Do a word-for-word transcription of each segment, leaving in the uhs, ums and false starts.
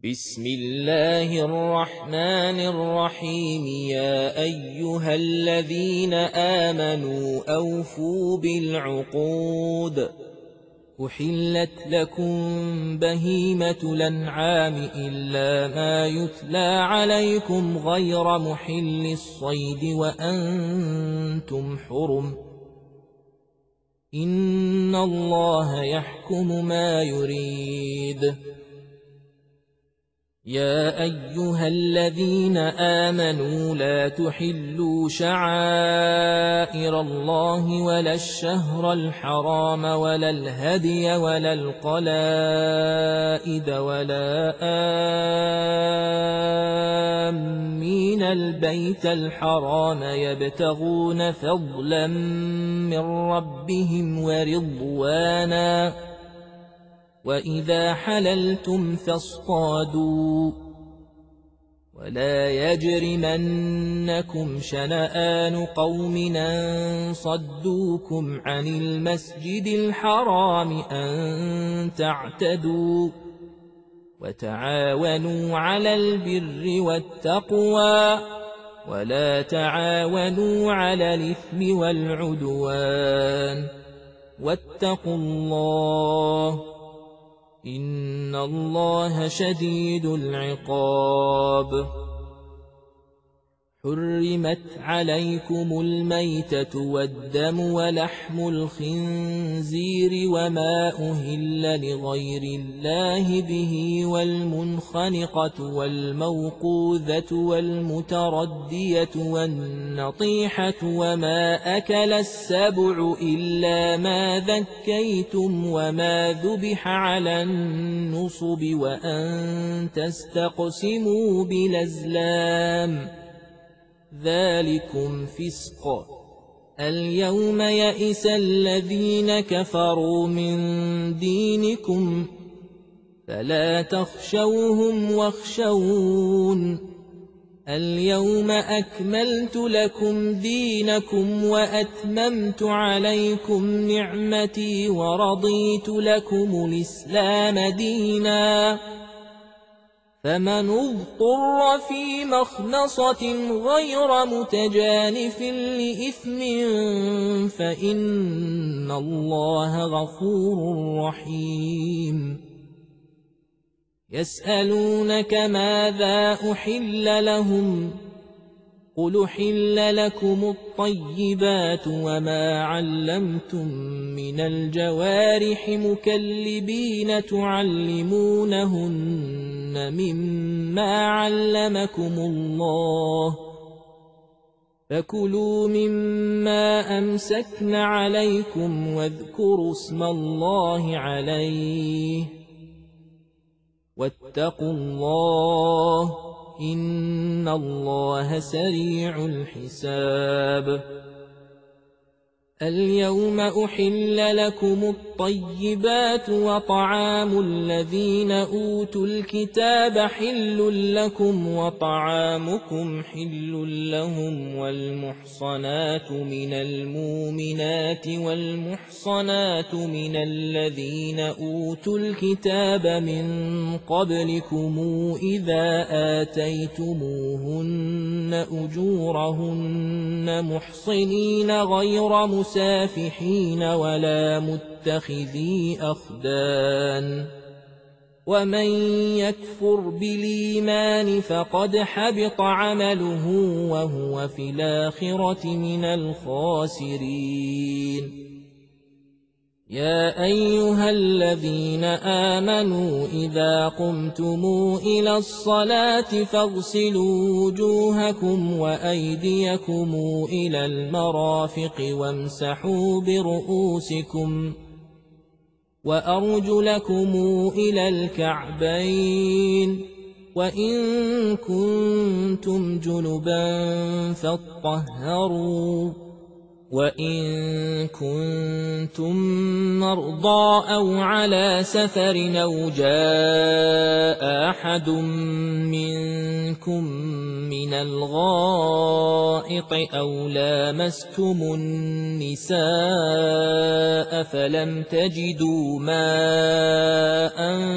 بسم الله الرحمن الرحيم يا أيها الذين آمنوا أوفوا بالعقود أحلت لكم بهيمة الأنعام إلا ما يتلى عليكم غير محل الصيد وأنتم حرم إن الله يحكم ما يريد يا أيها الذين آمنوا لا تحلوا شعائر الله ولا الشهر الحرام ولا الهدي ولا القلائد ولا آمين البيت الحرام يبتغون فضلا من ربهم ورضوانا وإذا حللتم فاصطادوا ولا يجرمنكم شنآن قوم أن صدوكم عن المسجد الحرام أن تعتدوا وتعاونوا على البر والتقوى ولا تعاونوا على الإثم والعدوان واتقوا الله إن الله شديد العقاب حرمت عليكم الميتة والدم ولحم الخنزير وما أهل لغير الله به والمنخنقة والموقوذة والمتردية والنطيحة وما أكل السبع إلا ما ذكيتم وما ذبح على النصب وأن تستقسموا بالأزلام ذلكم فسق اليوم يئس الذين كفروا من دينكم فلا تخشوهم واخشون اليوم أكملت لكم دينكم وأتممت عليكم نعمتي ورضيت لكم الإسلام دينا فمن اضطر في مخنصة غير متجانف لإثم فإن الله غفور رحيم يسألونك ماذا أحل لهم قل أحل لكم الطيبات وما علمتم من الجوارح مكلبين تعلمونهن مما علمكم الله فكلوا مما أمسكن عليكم واذكروا اسم الله عليه واتقوا الله إن الله سريع الحساب اليوم أحل لكم الطيبات وطعام الذين أوتوا الكتاب حل لكم وطعامكم حل لهم والمحصنات من المؤمنات والمحصنات من الذين أوتوا الكتاب من قبلكم إذا آتيتموهن أجورهن محصنين غير مسافحين مسافحين ولا متخذي أخدان ومن يكفر بالإيمان فقد حبط عمله وهو في الآخرة من الخاسرين يا أيها الذين آمنوا إذا قمتم إلى الصلاة فاغسلوا وجوهكم وأيديكم إلى المرافق وامسحوا برؤوسكم وأرجلكم إلى الكعبين وإن كنتم جنبا فاطهروا وإن كنتم مرضى أو على سفر أو جاء أحد منكم من الغائط أو لامستم النساء فلم تجدوا ماء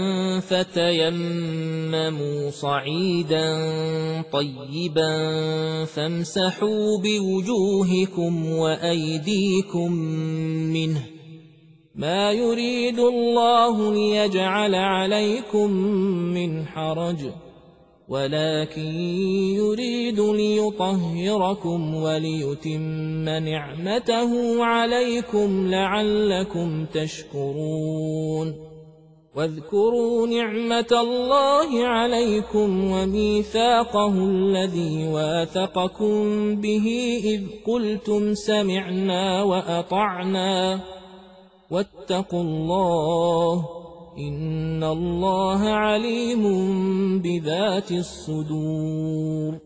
فتيمموا صعيدا طيبا فامسحوا بوجوهكم وأيديكم منه ما يريد الله ليجعل عليكم من حرج ولكن يريد ليطهركم وليتم نعمته عليكم لعلكم تشكرون واذكروا نعمة الله عليكم وميثاقه الذي واثقكم به إذ قلتم سمعنا وأطعنا واتقوا الله إن الله عليم بذات الصدور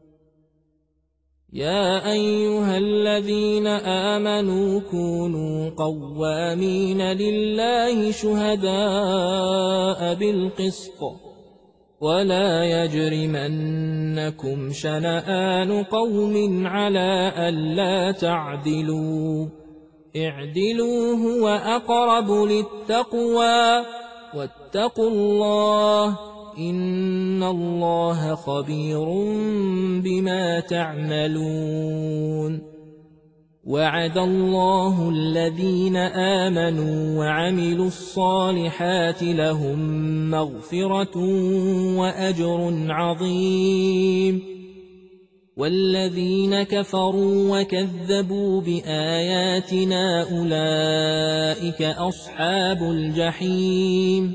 يا أيها الذين آمنوا كونوا قوامين لله شهداء بالقسط ولا يجرمنكم شنآن قوم على ألا تعدلوا اعدلوا هو أقرب للتقوى واتقوا الله إن الله خبير بما تعملون وعد الله الذين آمنوا وعملوا الصالحات لهم مغفرة وأجر عظيم والذين كفروا وكذبوا بآياتنا أولئك أصحاب الجحيم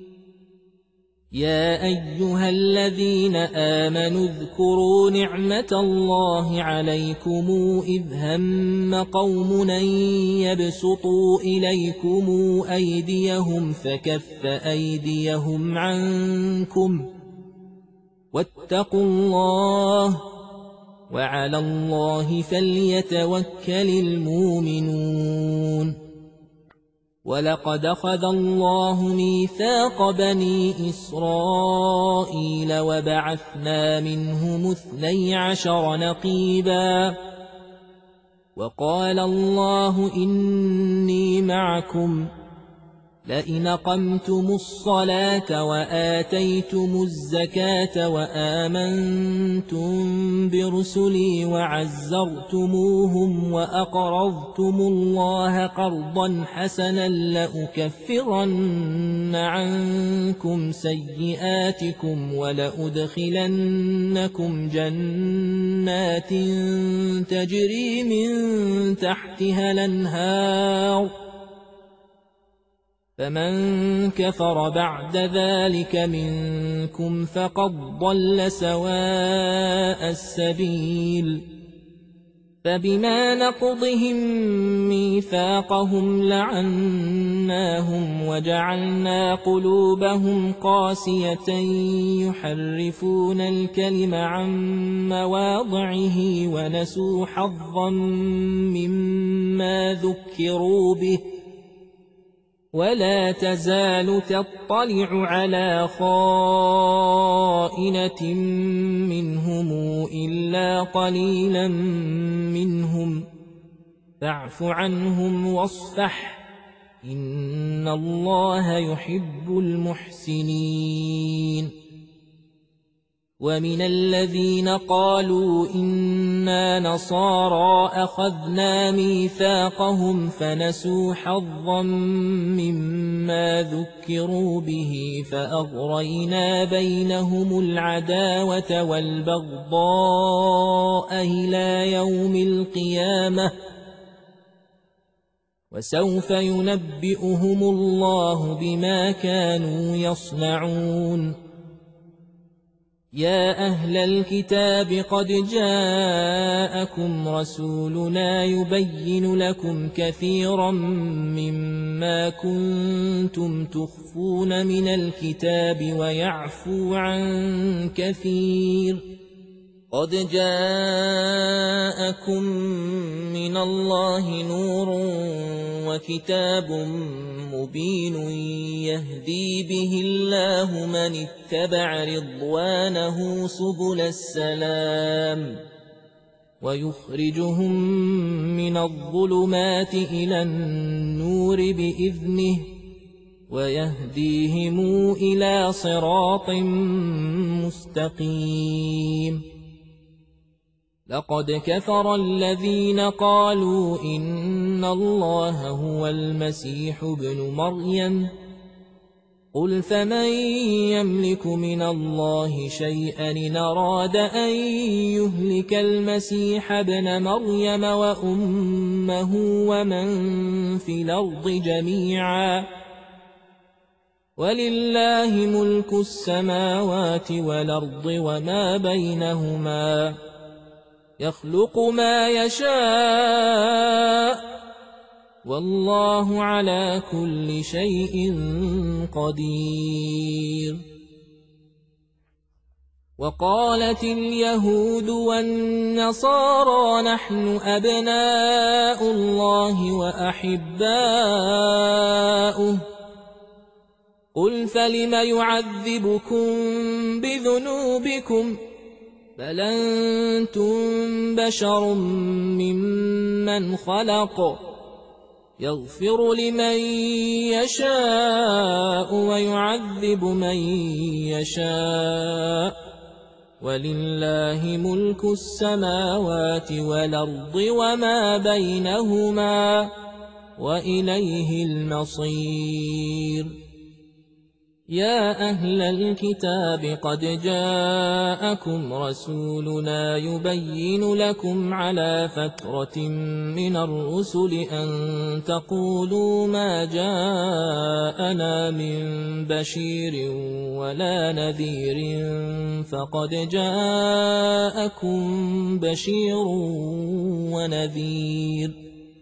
يا أيها الذين آمنوا اذكروا نعمة الله عليكم إذ هم قوم أن يبسطوا إليكم أيديهم فكف أيديهم عنكم واتقوا الله وعلى الله فليتوكل المؤمنون ولقد أخذ الله ميثاق بني إسرائيل وبعثنا منهم اثني عشر نقيبا وقال الله إني معكم لئن أقمتم الصلاة وآتيتم الزكاة وآمنتم برسلي وعزرتموهم وأقرضتم الله قرضا حسنا لأكفرن عنكم سيئاتكم ولأدخلنكم جنات تجري من تحتها الأنهار فمن كفر بعد ذلك منكم فقد ضل سواء السبيل فبما نقضهم ميثاقهم لعناهم وجعلنا قلوبهم قاسية يحرفون الكلم عن مواضعه ونسوا حظا مما ذكروا به ولا تزال تطلع على خائنة منهم إلا قليلا منهم فاعف عنهم واصفح إن الله يحب المحسنين ومن الذين قالوا إنا نصارى أخذنا ميثاقهم فنسوا حظا مما ذكروا به فأغرينا بينهم العداوة والبغضاء إلى يوم القيامة وسوف ينبئهم الله بما كانوا يصنعون يا أهل الكتاب قد جاءكم رسولنا يبين لكم كثيرا مما كنتم تخفون من الكتاب ويعفو عن كثير قد جاءكم من الله نور وكتاب مبين يهدي به الله من اتبع رضوانه سبل السلام ويخرجهم من الظلمات إلى النور بإذنه ويهديهم إلى صراط مستقيم لقد كفر الذين قالوا إن الله هو المسيح ابن مريم قل فمن يملك من الله شيئا إن أراد أن يهلك المسيح ابن مريم وأمه ومن في الأرض جميعا ولله ملك السماوات والأرض وما بينهما يخلق ما يشاء والله على كل شيء قدير وقالت اليهود والنصارى نحن أبناء الله وأحباؤه قل فلم يعذبكم بذنوبكم بل أنتم بشر ممن خلق يغفر لمن يشاء ويعذب من يشاء ولله ملك السماوات والأرض وما بينهما وإليه المصير يا أهل الكتاب قد جاءكم رسولنا يبين لكم على فترة من الرسل أن تقولوا ما جاءنا من بشير ولا نذير فقد جاءكم بشير ونذير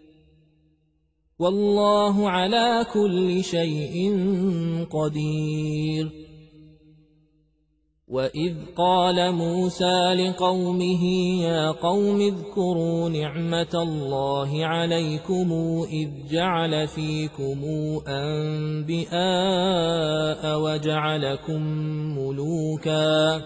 والله على كل شيء قدير وإذ قال موسى لقومه يا قوم اذكروا نعمة الله عليكم إذ جعل فيكم أنبياء وجعلكم ملوكا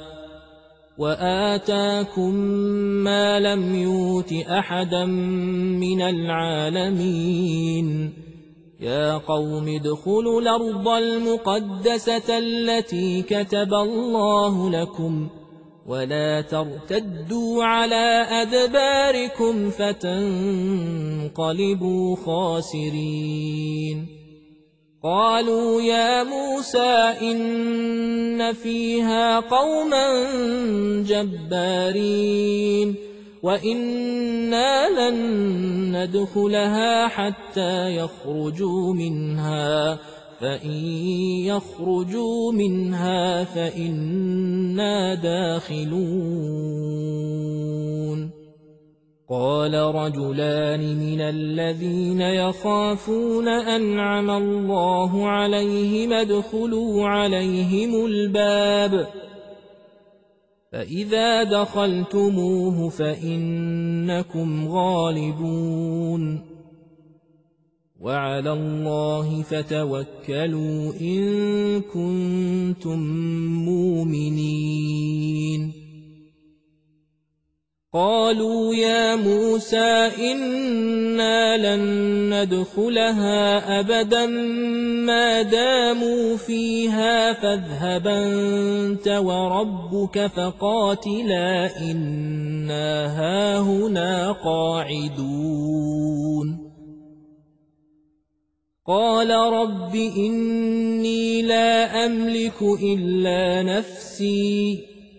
وآتاكم ما لم يؤت أحدا من العالمين يا قوم ادخلوا الأرض المقدسة التي كتب الله لكم ولا ترتدوا على أدباركم فتنقلبوا خاسرين قالوا يا موسى إن فيها قوما جبارين وإنا لن ندخلها حتى يخرجوا منها فإن يخرجوا منها فإنا داخلون قال رجلان من الذين يخافون أنعم الله عليهم ادخلوا عليهم الباب فإذا دخلتموه فإنكم غالبون وعلى الله فتوكلوا إن كنتم مؤمنين قالوا يا موسى إنا لن ندخلها أبدا ما داموا فيها فاذهب أنت وربك فقاتلا إنا هاهنا قاعدون قال رب إني لا أملك إلا نفسي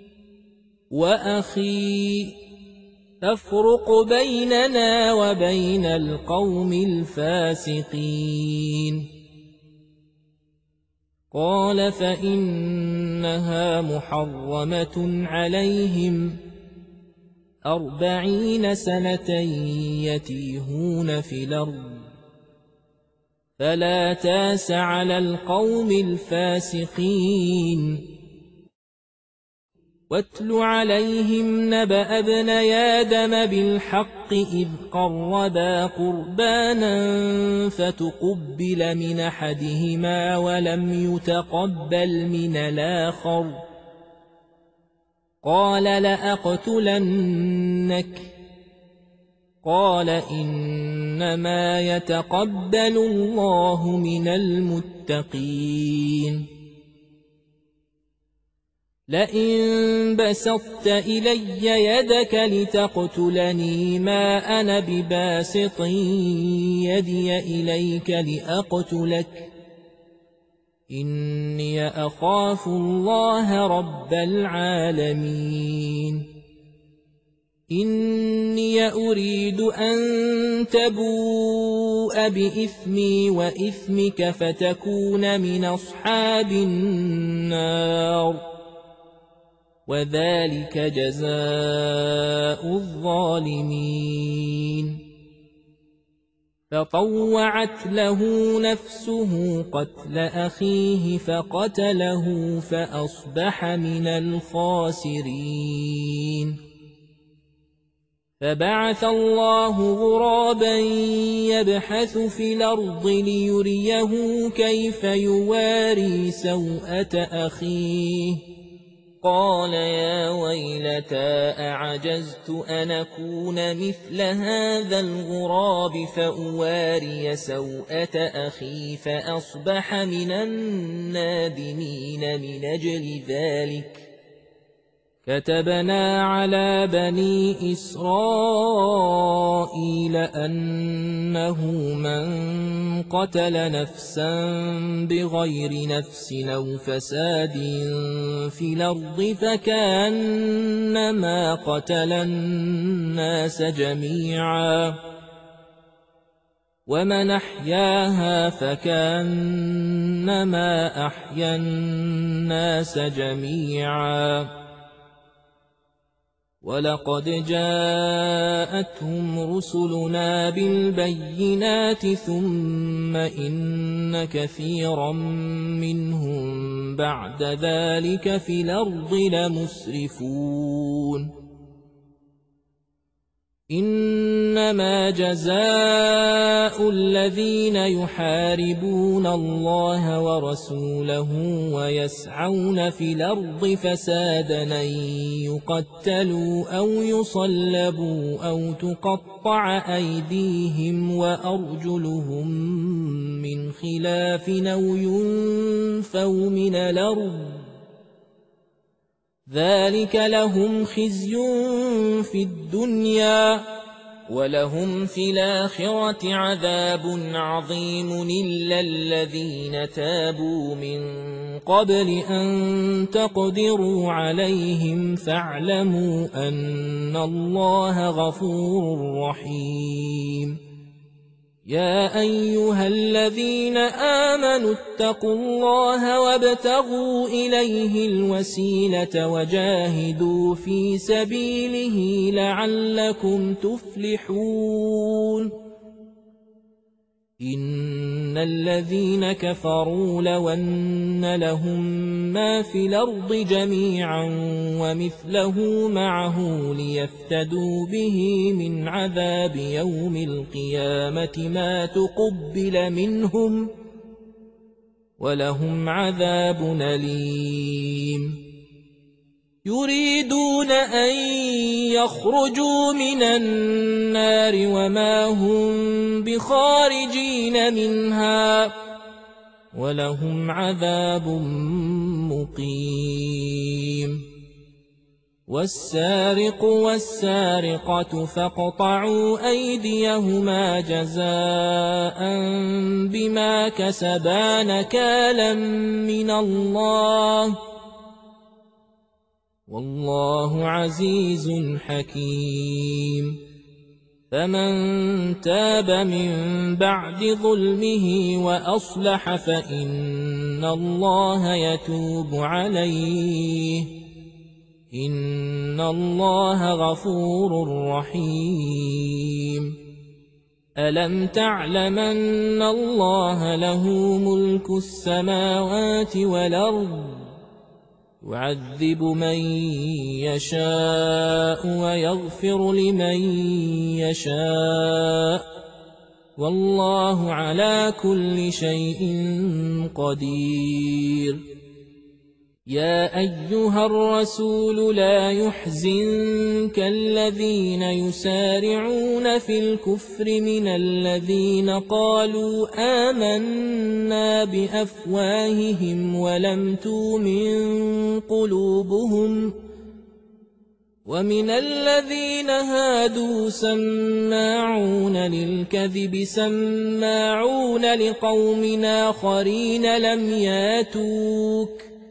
وأخي فافرق بيننا وبين القوم الفاسقين قال فإنها محرمة عليهم أربعين سنة يتيهون في الأرض فلا تاس على القوم الفاسقين واتل عليهم نبأ ابني آدم بالحق إذ قربا قربانا فتقبل من أحدهما ولم يتقبل من الآخر قال لأقتلنك قال إنما يتقبل الله من المتقين لئن بسطت إلي يدك لتقتلني ما أنا بباسط يدي إليك لأقتلك إني أخاف الله رب العالمين إني أريد أن تبوء بإثمي وإثمك فتكون من أصحاب النار وذلك جزاء الظالمين فطوعت له نفسه قتل أخيه فقتله فأصبح من الخاسرين فبعث الله غرابا يبحث في الأرض ليريه كيف يواري سوءة أخيه قال يا ويلتى أعجزت أن أكون مثل هذا الغراب فأواري سوءة أخي فأصبح من النادمين من أجل ذلك كتبنا على بني إسرائيل أنه من قتل نفسا بغير نفس أو فساد في الأرض فكأنما قتل الناس جميعا ومن أحياها فكأنما أحيا الناس جميعا ولقد جاءتهم رسلنا بالبينات ثم إن كثيرا منهم بعد ذلك في الأرض لمسرفون إنما جزاء الذين يحاربون الله ورسوله ويسعون في الأرض فسادا أن يقتلوا أو يصلبوا أو تقطع أيديهم وأرجلهم من خلاف أو ينفوا من الأرض ذلك لهم خزي في الدنيا ولهم في الآخرة عذاب عظيم إلا الذين تابوا من قبل أن تقدروا عليهم فاعلموا أن الله غفور رحيم يا أيها الذين آمنوا اتقوا الله وابتغوا إليه الوسيلة وجاهدوا في سبيله لعلكم تفلحون إن الذين كفروا لو أن لهم ما في الأرض جميعا ومثله معه ليفتدوا به من عذاب يوم القيامة ما تقبل منهم ولهم عذاب أليم يريدون أن يخرجوا من النار وما هم بخارجين منها ولهم عذاب مقيم والسارق والسارقة فاقطعوا أيديهما جزاء بما كسبا نكالا من الله والله عزيز حكيم فمن تاب من بعد ظلمه وأصلح فإن الله يتوب عليه إن الله غفور رحيم ألم تعلم أن الله له ملك السماوات والأرض يعذب من يشاء ويغفر لمن يشاء والله على كل شيء قدير. يا أيها الرسول لا يحزنك الذين يسارعون في الكفر من الذين قالوا آمنا بأفواههم ولم تؤمن قلوبهم ومن الذين هادوا سماعون للكذب سماعون لقوم آخرين لم ياتوك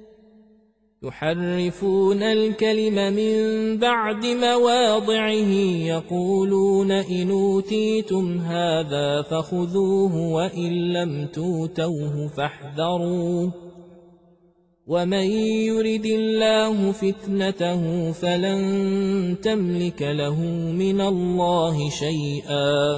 يحرفون الكلم من بعد مواضعه يقولون إن أوتيتم هذا فخذوه وإن لم توتوه فاحذروا ومن يرد الله فتنته فلن تملك له من الله شيئا.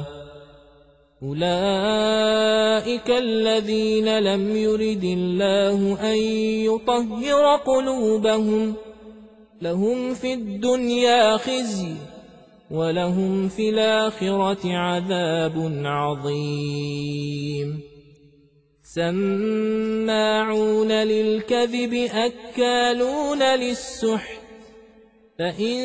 أولئك الذين لم يرد الله أن يطهر قلوبهم لهم في الدنيا خزي ولهم في الآخرة عذاب عظيم. سماعون للكذب أكالون للسحت فإن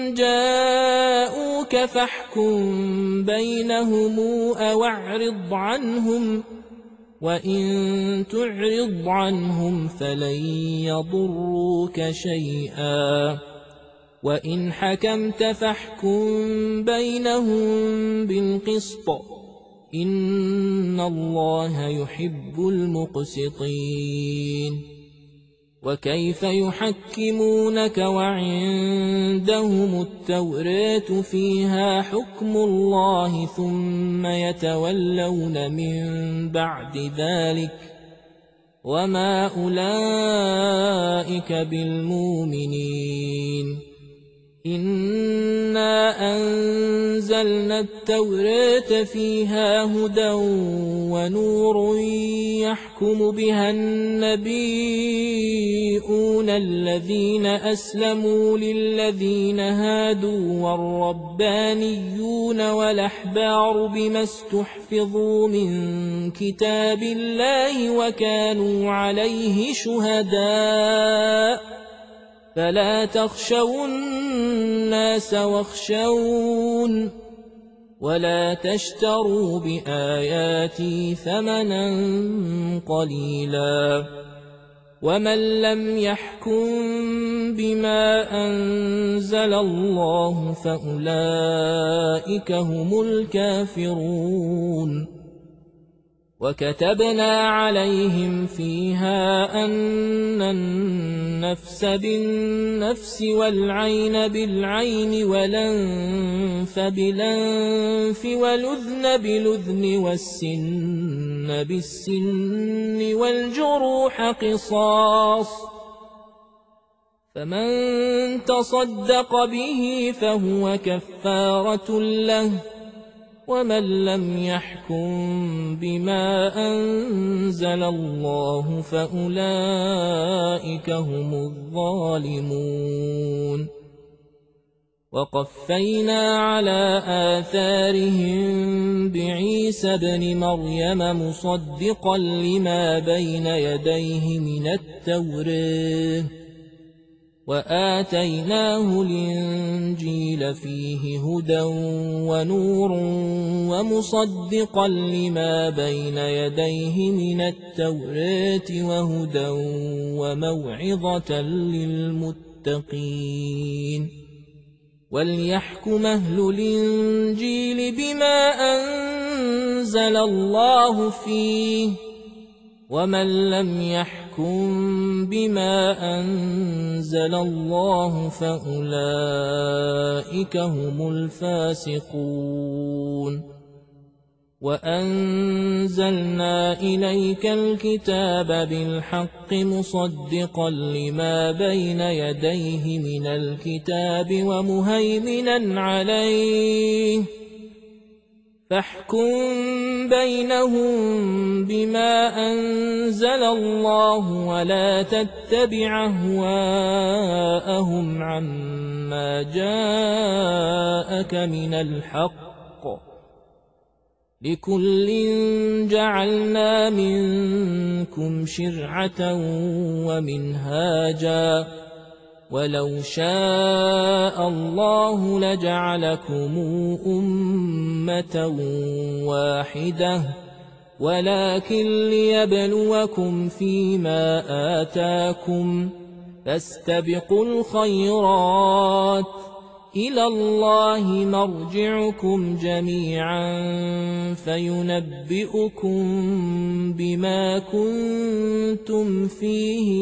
جاءوك فاحكم بينهم أو اعرض عنهم وإن تعرض عنهم فلن يضروك شيئا وإن حكمت فاحكم بينهم بالقسط إن الله يحب المقسطين. وكيف يحكمونك وعندهم التوراة فيها حكم الله ثم يتولون من بعد ذلك وما أولئك بالمؤمنين. إنا أنزلنا التوراة فيها هدى ونور يحكم بها النبيون الذين أسلموا للذين هادوا والربانيون والأحبار بما استحفظوا من كتاب الله وكانوا عليه شهداء فلا تخشوا الناس واخشون ولا تشتروا بآياتي ثمنا قليلا ومن لم يحكم بما أنزل الله فأولئك هم الكافرون. وكتبنا عليهم فيها أن النفس بالنفس والعين بالعين والأنف بالأنف والأذن بالأذن والسن بالسن والجروح قصاص فمن تصدق به فهو كفارة له ومن لم يحكم بما أنزل الله فأولئك هم الظالمون. وقفينا على آثارهم بعيسى ابن مريم مصدقا لما بين يديه من التوراة وآتيناه الإنجيل فيه هدى ونور ومصدقا لما بين يديه من التوراة وهدى وموعظة للمتقين. وليحكم أهل الإنجيل بما أنزل الله فيه ومن لم يحكم بما أنزل الله فأولئك هم الفاسقون. وأنزلنا إليك الكتاب بالحق مصدقا لما بين يديه من الكتاب ومهيمنا عليه فاحكم بينهم بما أنزل الله ولا تتبع أهواءهم عما جاءك من الحق، لكل جعلنا منكم شرعة ومنهاجا، ولو شاء الله لجعلكم أمة واحدة، ولكن ليبلوكم فيما آتاكم، فاستبقوا الخيرات، إلى الله مرجعكم جميعا فينبئكم بما كنتم فيه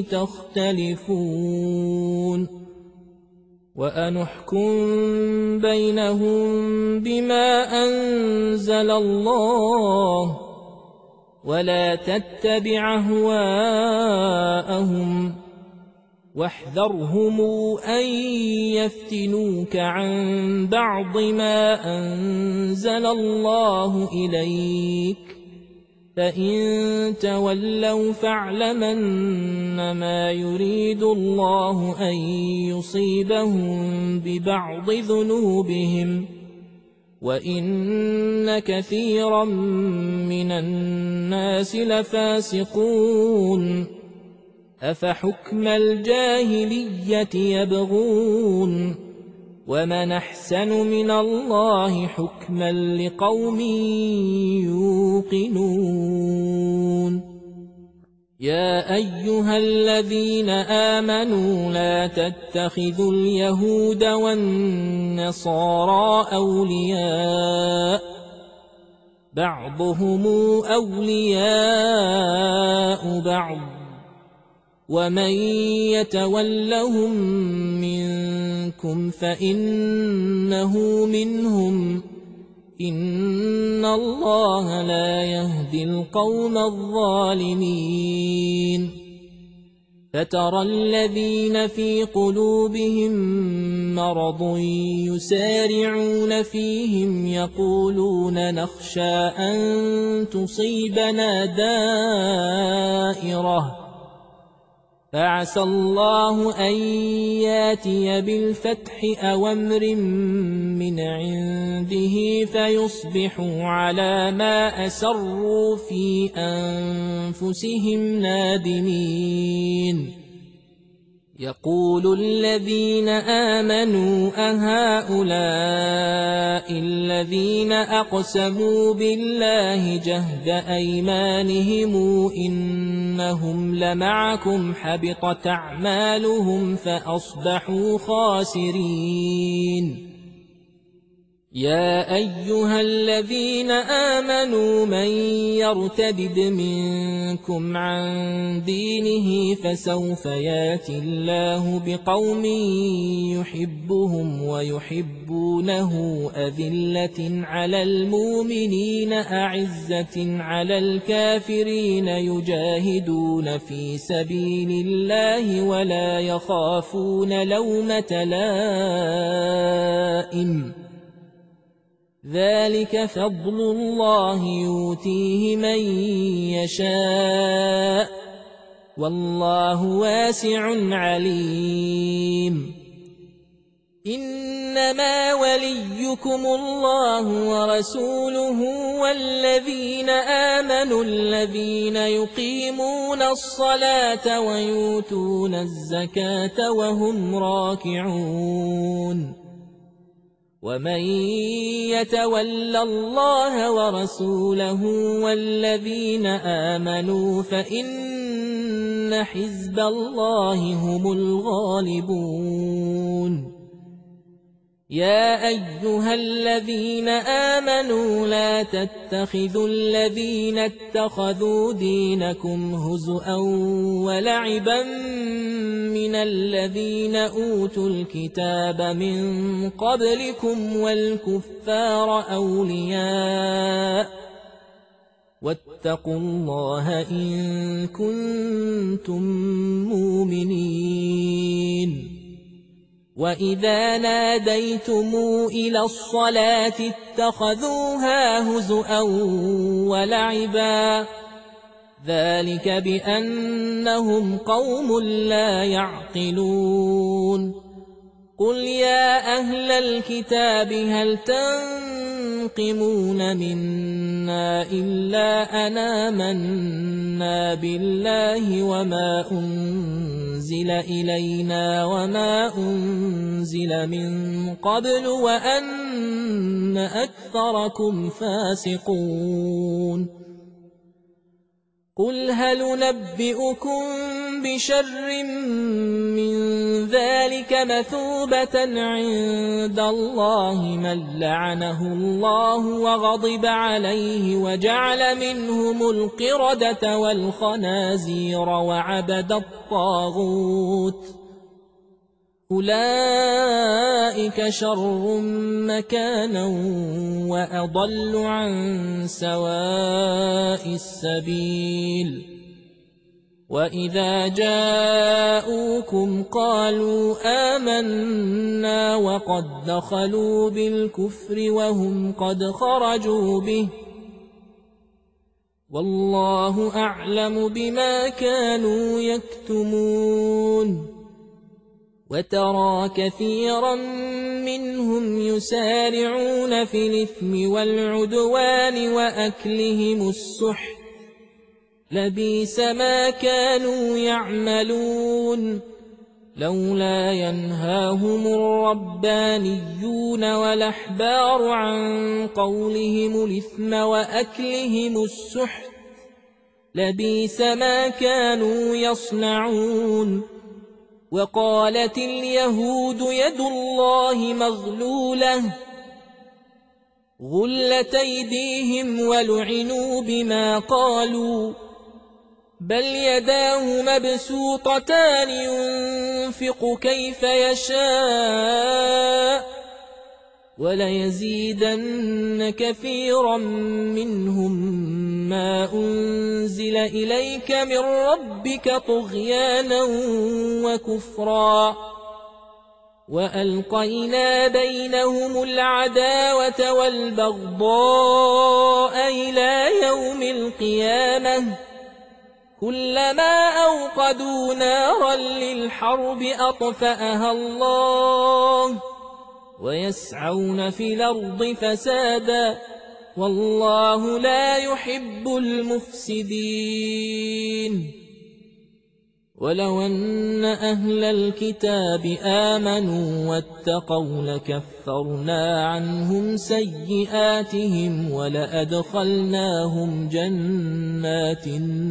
تختلفون. وأنحكم بينهم بما أنزل الله ولا تتبع أهواءهم، واحذرهم أن يفتنوك عن بعض ما أنزل الله إليك، فإن تولوا فاعلمن ما يريد الله أن يصيبهم ببعض ذنوبهم، وإن كثيرا من الناس لفاسقون. أفحكم الجاهلية يبغون، ومن أحسن من الله حكما لقوم يوقنون. يا أيها الذين آمنوا لا تتخذوا اليهود والنصارى أولياء، بعضهم أولياء بعض، ومن يتولهم منكم فإنه منهم، إن الله لا يهدي القوم الظالمين. فترى الذين في قلوبهم مرض يسارعون فيهم يقولون نخشى أن تصيبنا دائرة، فعسى الله أن ياتي بالفتح أو أمر من عنده فيصبحوا على ما أسروا في أنفسهم نادمين. يقول الذين آمنوا أهؤلاء الذين أقسموا بالله جهد أيمانهم إنهم لمعكم حبطت أعمالهم فأصبحوا خاسرين. يا أيها الذين آمنوا من يرتد منكم عن دينه فسوف ياتي الله بقوم يحبهم ويحبونه أذلة على المؤمنين أعزة على الكافرين يجاهدون في سبيل الله ولا يخافون لومة لائم، ذلك فضل الله يؤتيه من يشاء، والله واسع عليم. إنما وليكم الله ورسوله والذين آمنوا الذين يقيمون الصلاة ويؤتون الزكاة وهم راكعون. ومن يتول الله ورسوله والذين آمنوا فإن حزب الله هم الغالبون. يا أيها الذين آمنوا لا تتخذوا الذين اتخذوا دينكم هزؤا ولعبا من الذين أوتوا الكتاب من قبلكم والكفار أولياء، واتقوا الله إن كنتم مؤمنين. وإذا ناديتم إلى الصلاة اتخذوها هزؤا ولعبا ذلك بأنهم قوم لا يعقلون قل يا أهل الكتاب هل تنقمون منا إلا أن آمنا بالله وما أنزل إلينا وما أنزل من قبل وأن أكثركم فاسقون قل هل ننبئكم بشر من ذلك مثوبة عند الله من لعنه الله وغضب عليه وجعل منهم القردة والخنازير وعبد الطاغوت أولئك شر مكانا وأضل عن سواء السبيل وإذا جاءوكم قالوا آمنا وقد دخلوا بالكفر وهم قد خرجوا به والله أعلم بما كانوا يكتمون وترى كثيرا منهم يسارعون في الإثم والعدوان وأكلهم السحت لبئس ما كانوا يعملون لولا ينهاهم الربانيون والأحبار عن قولهم الإثم وأكلهم السحت لبئس ما كانوا يصنعون وقالت اليهود يد الله مغلولة غلت أيديهم ولعنوا بما قالوا بل يداه مبسوطتان ينفق كيف يشاء وليزيدن كثيرا منهم ما أنزل إليك من ربك طغيانا وكفرا وألقينا بينهم العداوة والبغضاء إلى يوم القيامة كلما أوقدوا نارا للحرب أطفأها الله ويسعون في الأرض فسادا والله لا يحب المفسدين ولو أن أهل الكتاب آمنوا واتقوا لكفرنا عنهم سيئاتهم ولأدخلناهم جنات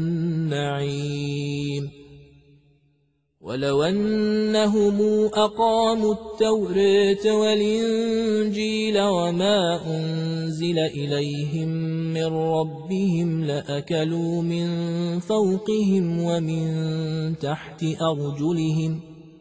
النعيم ولو أنهم أقاموا التوراة والإنجيل وما أنزل إليهم من ربهم لأكلوا من فوقهم ومن تحت أرجلهم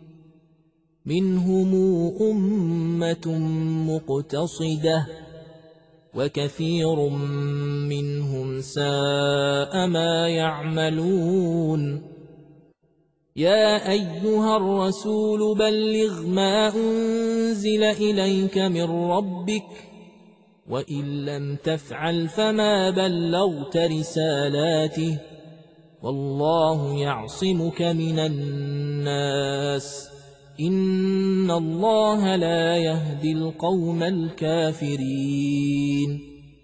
منهم أمة مقتصدة وكثير منهم ساء ما يعملون يا أيها الرسول بلغ ما أنزل إليك من ربك وإن لم تفعل فما بلغت رسالاته والله يعصمك من الناس إن الله لا يهدي القوم الكافرين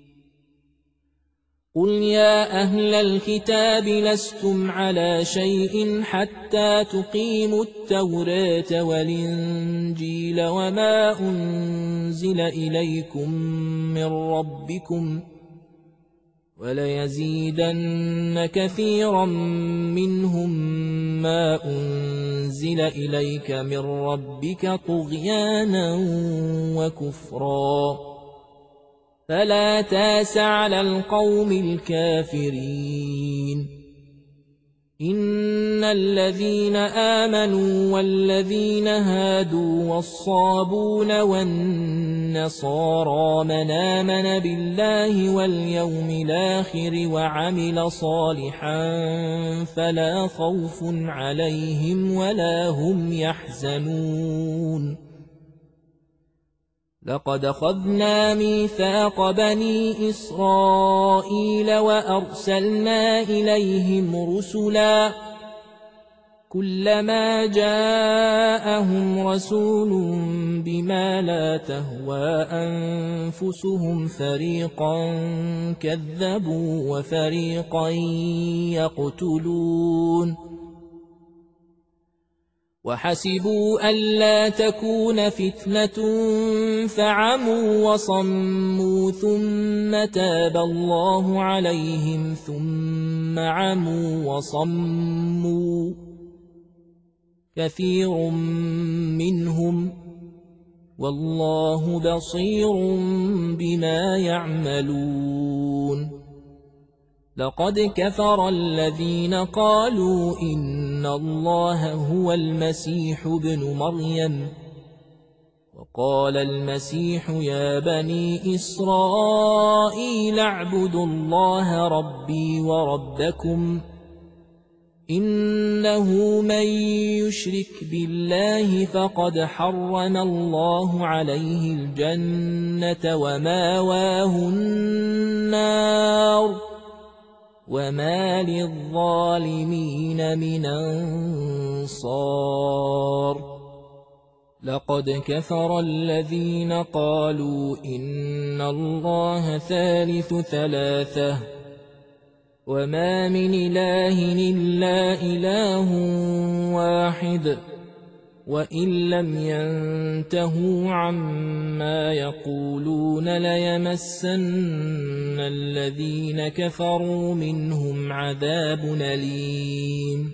قل يا أهل الكتاب لستم على شيء حتى تقيموا التوراة والإنجيل وما أنزل إليكم من ربكم وليزيدن كثيرا منهم ما أنزل إليك من ربك طغيانا وكفرا فلا تاس على القوم الكافرين إن الذين آمنوا والذين هادوا والصابون والنصارى من آمن بالله واليوم الآخر وعمل صالحا فلا خوف عليهم ولا هم يحزنون لقد أخذنا ميثاق بني إسرائيل وأرسلنا إليهم رسلا كلما جاءهم رسول بما لا تهوى أنفسهم فريقا كذبوا وفريقا يقتلون وحسبوا ألا تكون فتنة فعموا وصموا ثم تاب الله عليهم ثم عموا وصموا كثير منهم والله بصير بما يعملون لقد كفر الذين قالوا إن الله هو المسيح ابن مريم وقال المسيح يا بني إسرائيل اعبدوا الله ربي وربكم إنه من يشرك بالله فقد حرم الله عليه الجنة وماواه النار وما للظالمين من أنصار لقد كفر الذين قالوا إن الله ثالث ثلاثة وما من إله إلا إله واحد وإن لم ينتهوا عما يقولون ليمسن الذين كفروا منهم عذاب أليم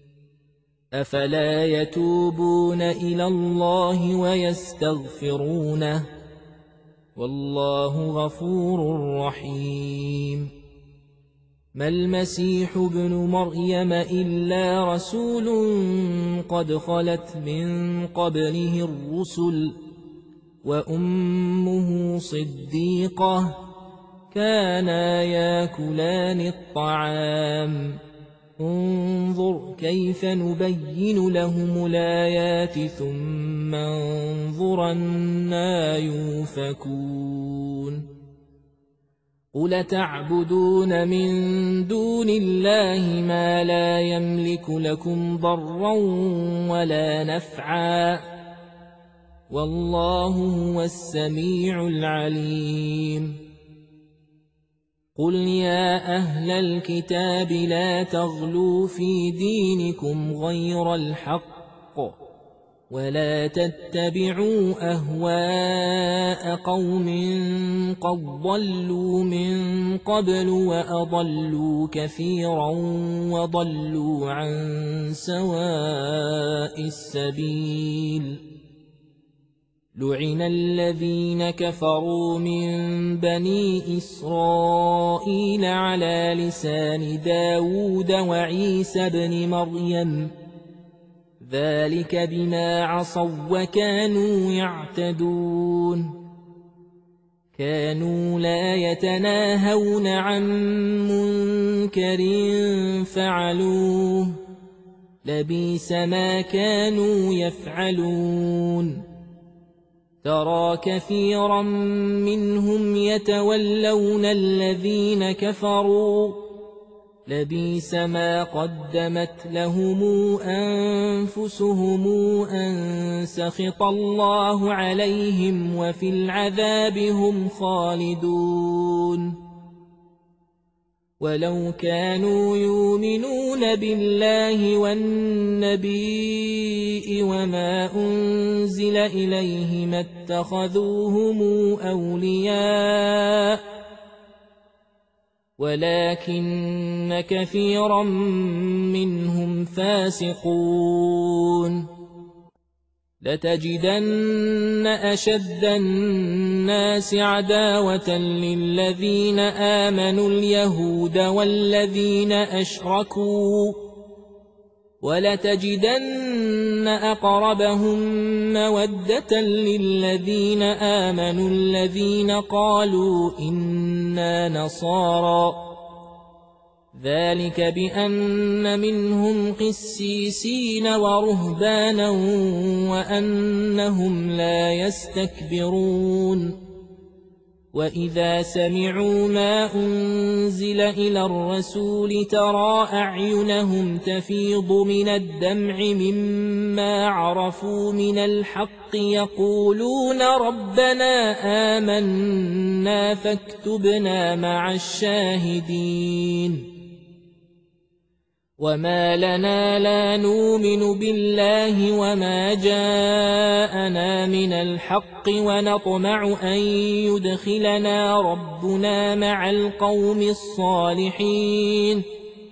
أفلا يتوبون إلى الله ويستغفرونه والله غفور رحيم ما المسيح ابن مريم إلا رسول قد خلت من قبله الرسل وأمه صديقة كانا ياكلان الطعام انظر كيف نبين لهم الآيات ثم انظر أنى يؤفكون قل تعبدون من دون الله ما لا يملك لكم ضرا ولا نفعا والله هو السميع العليم قل يا أهل الكتاب لا تغلوا في دينكم غير الحق ولا تتبعوا أهواء قوم قد ضلوا من قبل وأضلوا كثيرا وضلوا عن سواء السبيل لعن الذين كفروا من بني إسرائيل على لسان داود وعيسى بن مريم ذلك بما عصوا وكانوا يعتدون كانوا لا يتناهون عن منكر فعلوه لبئس ما كانوا يفعلون ترى كثيرا منهم يتولون الذين كفروا لبئس ما قدمت لهم أنفسهم أن سخط الله عليهم وفي العذاب هم خالدون ولو كانوا يؤمنون بالله والنبي وما أنزل إليه ما اتخذوهم أولياء ولكن كثيرا منهم فاسقون لتجدن أشد الناس عداوة للذين آمنوا اليهود والذين أشركوا ولتجدن أقربهم مودة للذين آمنوا الذين قالوا إنا نصارى ذلك بأن منهم قسيسين ورهبانا وأنهم لا يستكبرون وإذا سمعوا ما أنزل إلى الرسول ترى أعينهم تفيض من الدمع مما عرفوا من الحق يقولون ربنا آمنا فاكتبنا مع الشاهدين وما لنا لا نؤمن بالله وما جاءنا من الحق ونطمع أن يدخلنا ربنا مع القوم الصالحين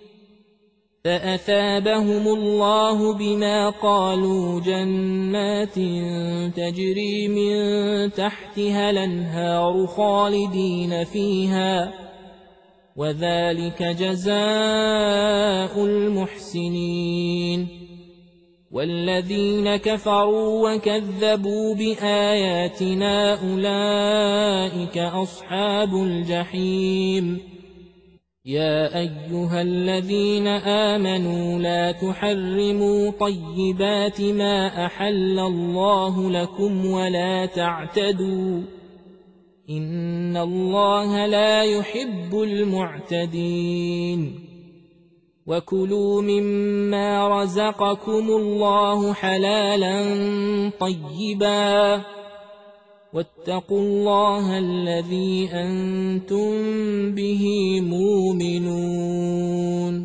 فأثابهم الله بما قالوا جنات تجري من تحتها الأنهار خالدين فيها وذلك جزاء المحسنين والذين كفروا وكذبوا بآياتنا أولئك أصحاب الجحيم يا أيها الذين آمنوا لا تحرموا طيبات ما أحل الله لكم ولا تعتدوا إن الله لا يحب المعتدين وكلوا مما رزقكم الله حلالا طيبا واتقوا الله الذي أنتم به مؤمنون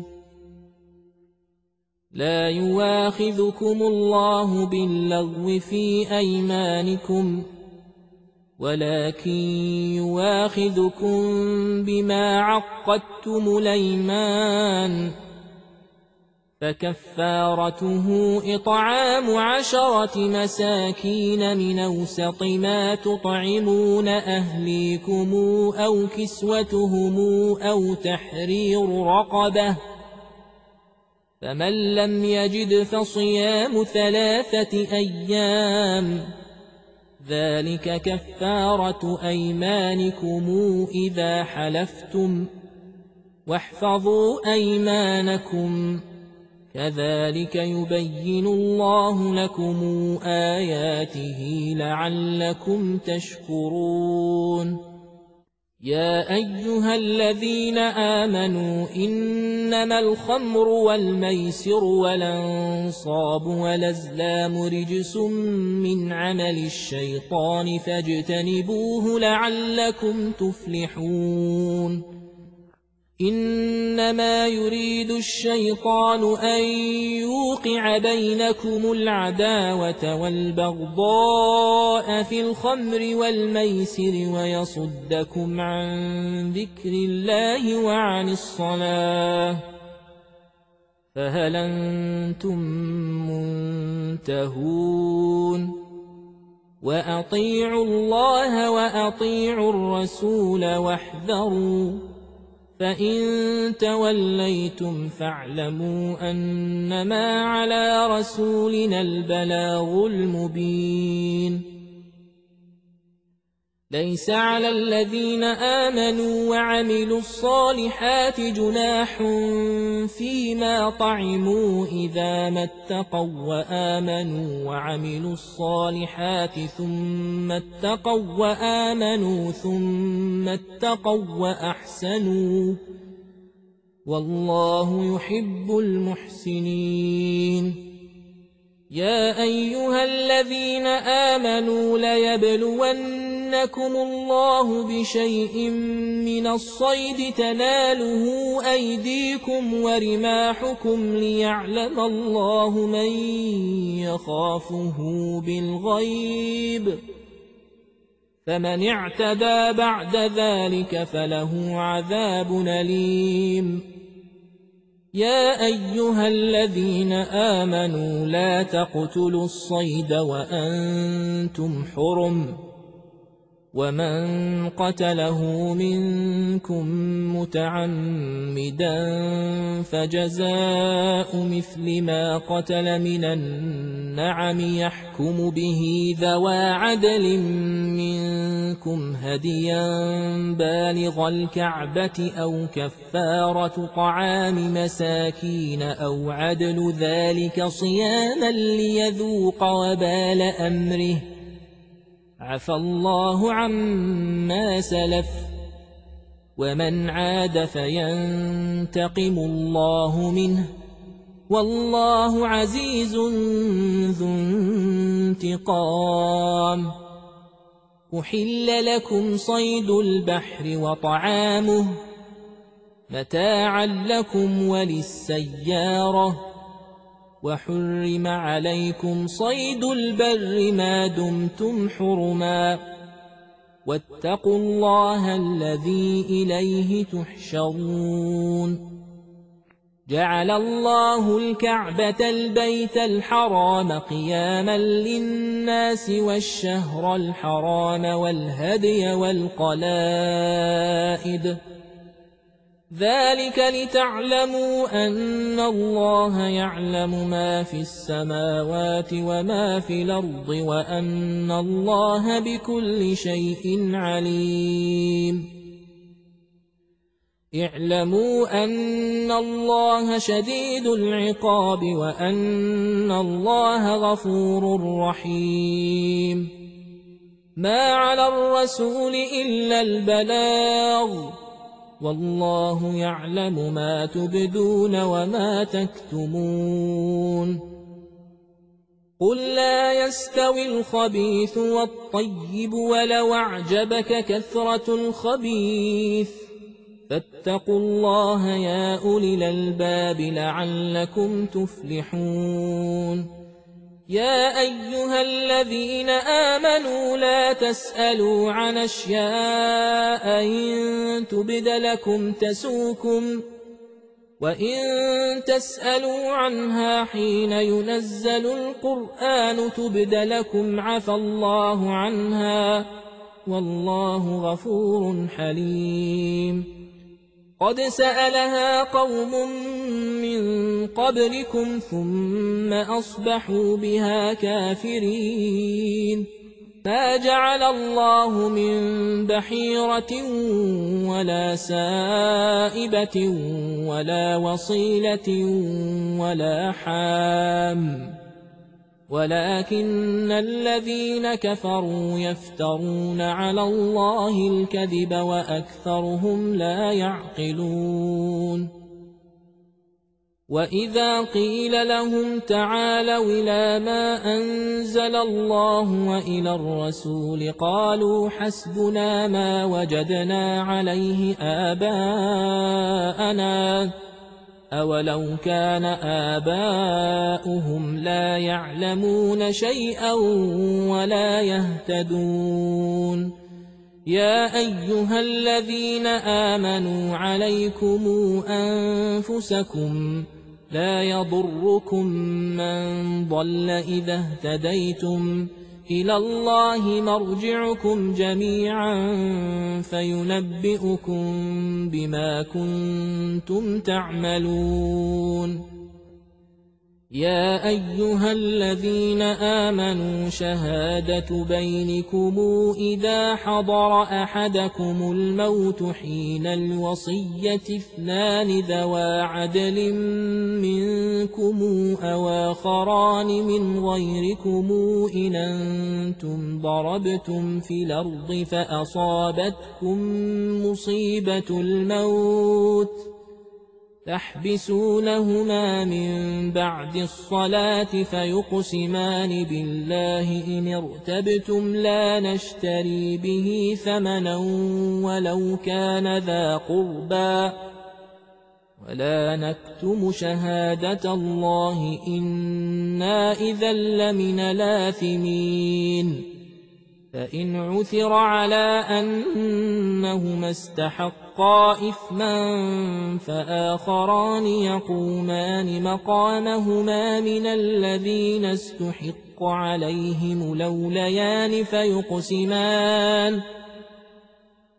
لا يواخذكم الله باللغو في أيمانكم ولكن يواخذكم بما عقدتم الأيمان فكفارته إطعام عشرة مساكين من أوسط ما تطعمون أهليكم أو كسوتهم أو تحرير رقبة فمن لم يجد فصيام ثلاثة أيام ذلك كفارة أيمانكم إذا حلفتم واحفظوا أيمانكم كذلك يبين الله لكم آياته لعلكم تشكرون يا أيها الذين آمنوا إنما الخمر والميسر والأنصاب والأزلام رجس من عمل الشيطان فاجتنبوه لعلكم تفلحون إنما يريد الشيطان أن يوقع بينكم العداوة والبغضاء في الخمر والميسر ويصدكم عن ذكر الله وعن الصلاة فهل أنتم منتهون وأطيعوا الله وأطيعوا الرسول واحذروا فإن توليتم فاعلموا أنما على رسولنا البلاغ المبين ليس على الذين آمنوا وعملوا الصالحات جناح فيما طعموا إذا ما اتقوا وآمنوا وعملوا الصالحات ثم اتقوا وآمنوا ثم اتقوا وأحسنوا والله يحب المحسنين يا أيها الذين آمنوا ليبلونكم الله بشيء من الصيد تناله أيديكم ورماحكم ليعلم الله من يخافه بالغيب فمن اعتدى بعد ذلك فله عذاب أليم يا أيها الذين آمنوا لا تقتلوا الصيد وأنتم حرم ومن قتله منكم متعمدا فجزاء مثل ما قتل من النعم يحكم به ذوى عدل منكم هديا بالغ الكعبة أو كفارة طعام مساكين أو عدل ذلك صياما ليذوق وبال أمره عفى الله عما سلف ومن عاد فينتقم الله منه والله عزيز ذو انتقام. أحل لكم صيد البحر وطعامه متاعا لكم وللسيارة وحرم عليكم صيد البر ما دمتم حرما واتقوا الله الذي إليه تحشرون. جعل الله الكعبة البيت الحرام قياما للناس والشهر الحرام والهدي والقلائد ذلك لتعلموا أن الله يعلم ما في السماوات وما في الأرض وأن الله بكل شيء عليم. اعلموا أن الله شديد العقاب وأن الله غفور رحيم. ما على الرسول إلا البلاغ والله يعلم ما تبدون وما تكتمون. قل لا يستوي الخبيث والطيب ولو أعجبك كثرة الخبيث فاتقوا الله يا أولي الألباب لعلكم تفلحون. يا أيها الذين آمنوا لا تسألوا عن أشياء إن تبد لكم تسوكم وإن تسألوا عنها حين ينزل القرآن تبد لكم عفى الله عنها والله غفور حليم. قد سألها قوم من قبلكم ثم أصبحوا بها كافرين. ما جعل الله من بحيرة ولا سائبة ولا وصيلة ولا حام ولكن الذين كفروا يفترون على الله الكذب وأكثرهم لا يعقلون. وإذا قيل لهم تعالوا إلى ما أنزل الله وإلى الرسول قالوا حسبنا ما وجدنا عليه آباءنا أولو كان آباؤهم لا يعلمون شيئا ولا يهتدون. يا أيها الذين آمنوا عليكم أنفسكم لا يضركم من ضل إذا اهتديتم إلى الله مرجعكم جميعا فينبئكم بما كنتم تعملون. يا أيها الذين آمنوا شهادة بينكم إذا حضر أحدكم الموت حين الوصية اثنان ذوى عدل منكم أو آخران من غيركم إن أنتم ضربتم في الأرض فأصابتكم مصيبة الموت تحبسونهما من بعد الصلاة فيقسمان بالله إن ارتبتم لا نشتري به ثمنا ولو كان ذا قربى ولا نكتم شهادة الله إنا إذا لمن الآثمين. فإن عثر على أنهما استحقا إثما فآخران يقومان مقامهما من الذين استحق عليهم الأوليان فيقسمان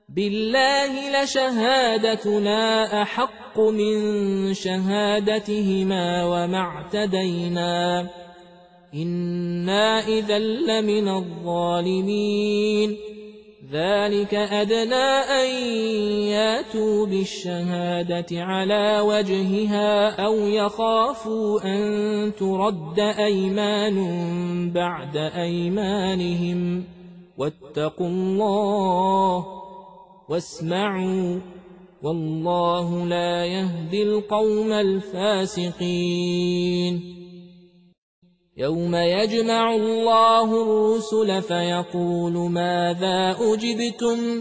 بالله لشهادتنا أحق من شهادتهما وما اعتدينا إنا إذا لمن الظالمين ذلك أدنى أن ياتوا بالشهادة على وجهها أو يخافوا أن ترد أيمان بعد أيمانهم واتقوا الله واسمعوا والله لا يهدي القوم الفاسقين يوم يجمع الله الرسل فيقول ماذا أجبتم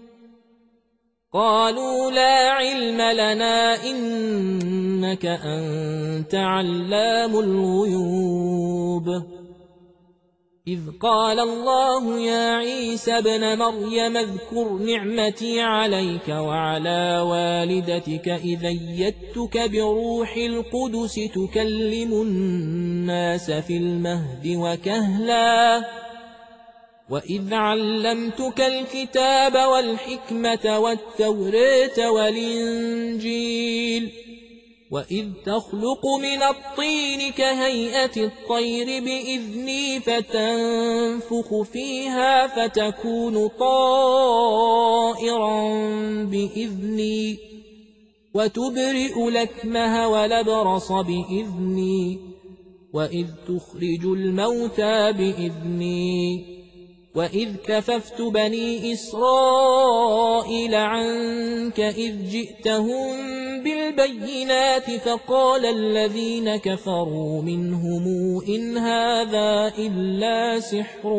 قالوا لا علم لنا إنك أنت علام الغيوب إذ قال الله يا عيسى ابن مريم اذكر نعمتي عليك وعلى والدتك إذ أيدتك بروح القدس تكلم الناس في المهد وكهلا وإذ علمتك الكتاب والحكمة والتوراة والإنجيل وإذ تخلق من الطين كهيئة الطير بإذني فتنفخ فيها فتكون طائرا بإذني وتبرئ الأكمه والأبرص بإذني وإذ تخرج الموتى بإذني وإذ كففت بني إسرائيل عنك إذ جئتهم بالبينات فقال الذين كفروا منهم إن هذا إلا سحر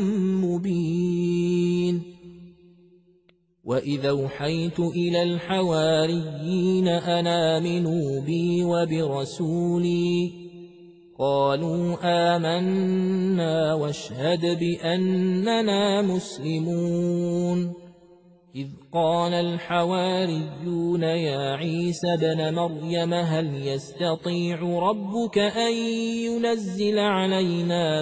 مبين وإذ أوحيت إلى الحواريين أن آمنوا بي وبرسولي قالوا آمنا واشهد بأننا مسلمون إذ قال الحواريون يا عيسى ابن مريم هل يستطيع ربك أن ينزل علينا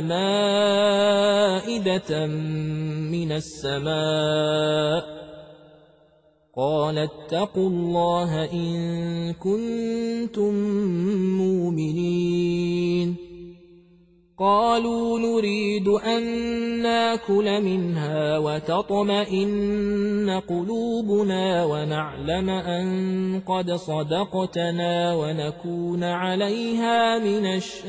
مائدة من السماء قال اتقوا الله إن كنتم مؤمنين قالوا نريد أن ناكل منها وتطمئن قلوبنا ونعلم أن قد صدقتنا ونكون عليها من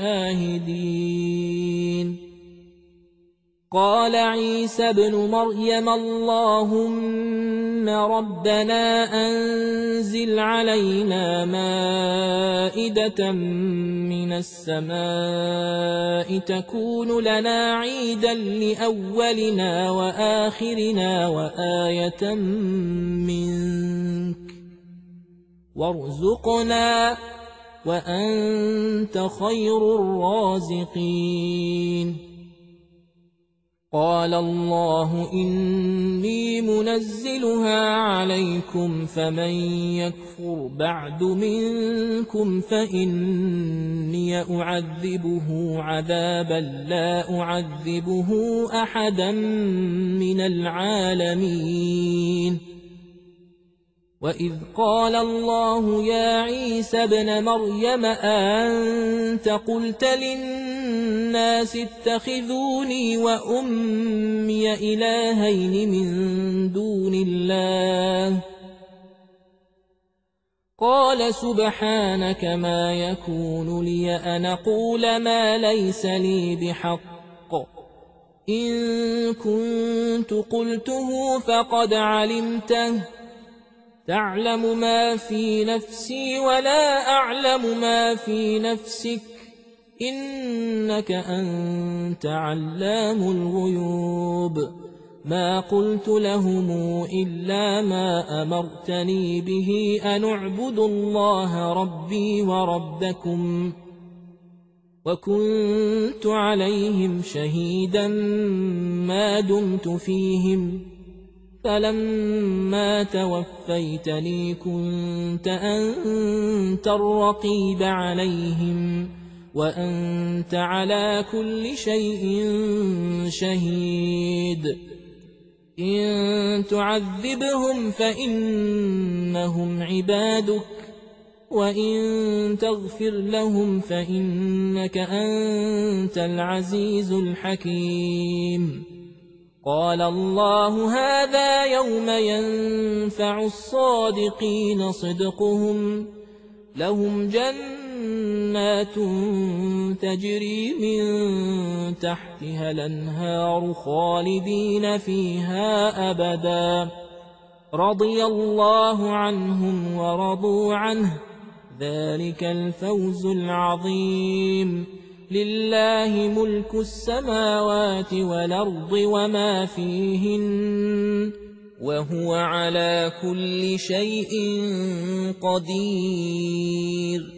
الشاهدين قال عيسى ابن مريم اللهم ربنا أنزل علينا مائدة من السماء تكون لنا عيدا لأولنا وآخرنا وآية منك وارزقنا وأنت خير الرازقين قال الله إني منزلها عليكم فمن يكفر بعد منكم فإني أعذبه عذابا لا أعذبه أحدا من العالمين وإذ قال الله يا عيسى ابن مريم أنت قلت للناس اتخذوني وأمي إلهين من دون الله قال سبحانك ما يكون لي أن أقول ما ليس لي بحق إن كنت قلته فقد علمته تعلم ما في نفسي ولا أعلم ما في نفسك إنك أنت علام الغيوب ما قلت لهم إلا ما أمرتني به أن اعبدوا الله ربي وربكم وكنت عليهم شهيدا ما دمت فيهم فلما توفيتني كنت أنت الرقيب عليهم وأنت على كل شيء شهيد إن تعذبهم فإنهم عبادك وإن تغفر لهم فإنك أنت العزيز الحكيم. قال الله هذا يوم ينفع الصادقين صدقهم لهم جنات تجري من تحتها الأنهار خالدين فيها أبدا رضي الله عنهم ورضوا عنه ذلك الفوز العظيم. لله ملك السماوات والأرض وما فيهن وهو على كل شيء قدير.